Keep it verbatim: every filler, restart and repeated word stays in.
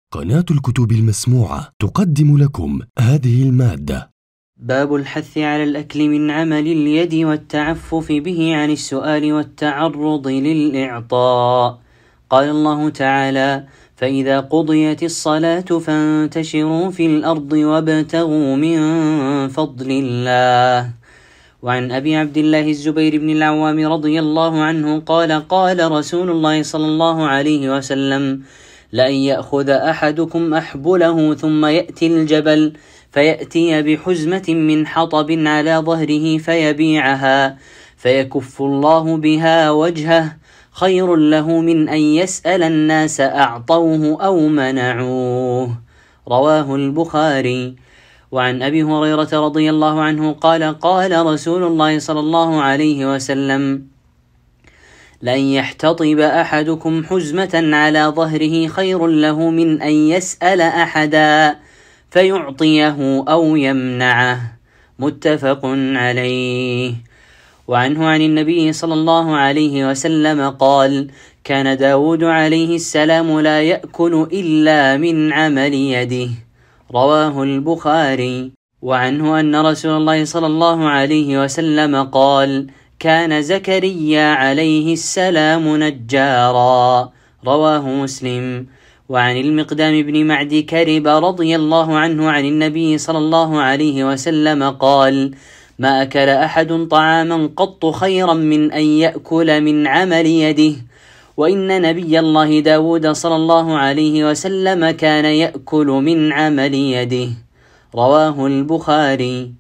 قناة الكتب المسموعة تقدم لكم هذه المادة. باب الحث على الأكل من عمل اليد والتعفف به عن السؤال والتعرض للإعطاء. قال الله تعالى: فإذا قضيت الصلاة فانتشروا في الأرض وابتغوا من فضل الله. وعن أبي عبد الله الزبير بن العوام رضي الله عنه قال: قال رسول الله صلى الله عليه وسلم: لأن يأخذ أحدكم أحبله ثم يأتي الجبل فيأتي بحزمة من حطب على ظهره فيبيعها فيكف الله بها وجهه خير له من أن يسأل الناس أعطوه أو منعوه. رواه البخاري. وعن أبي هريرة رضي الله عنه قال: قال رسول الله صلى الله عليه وسلم: لأن يحتطب أحدكم حزمة على ظهره خير له من أن يسأل أحدا فيعطيه أو يمنعه. متفق عليه. وعنه عن النبي صلى الله عليه وسلم قال: كان داود عليه السلام لا يأكل إلا من عمل يده. رواه البخاري. وعنه أن رسول الله صلى الله عليه وسلم قال: كان زكريا عليه السلام نجارا. رواه مسلم. وعن المقدام بن معد كرب رضي الله عنه عن النبي صلى الله عليه وسلم قال: ما أكل أحد طعاما قط خيرا من أن يأكل من عمل يده، وإن نبي الله داود صلى الله عليه وسلم كان يأكل من عمل يده. رواه البخاري.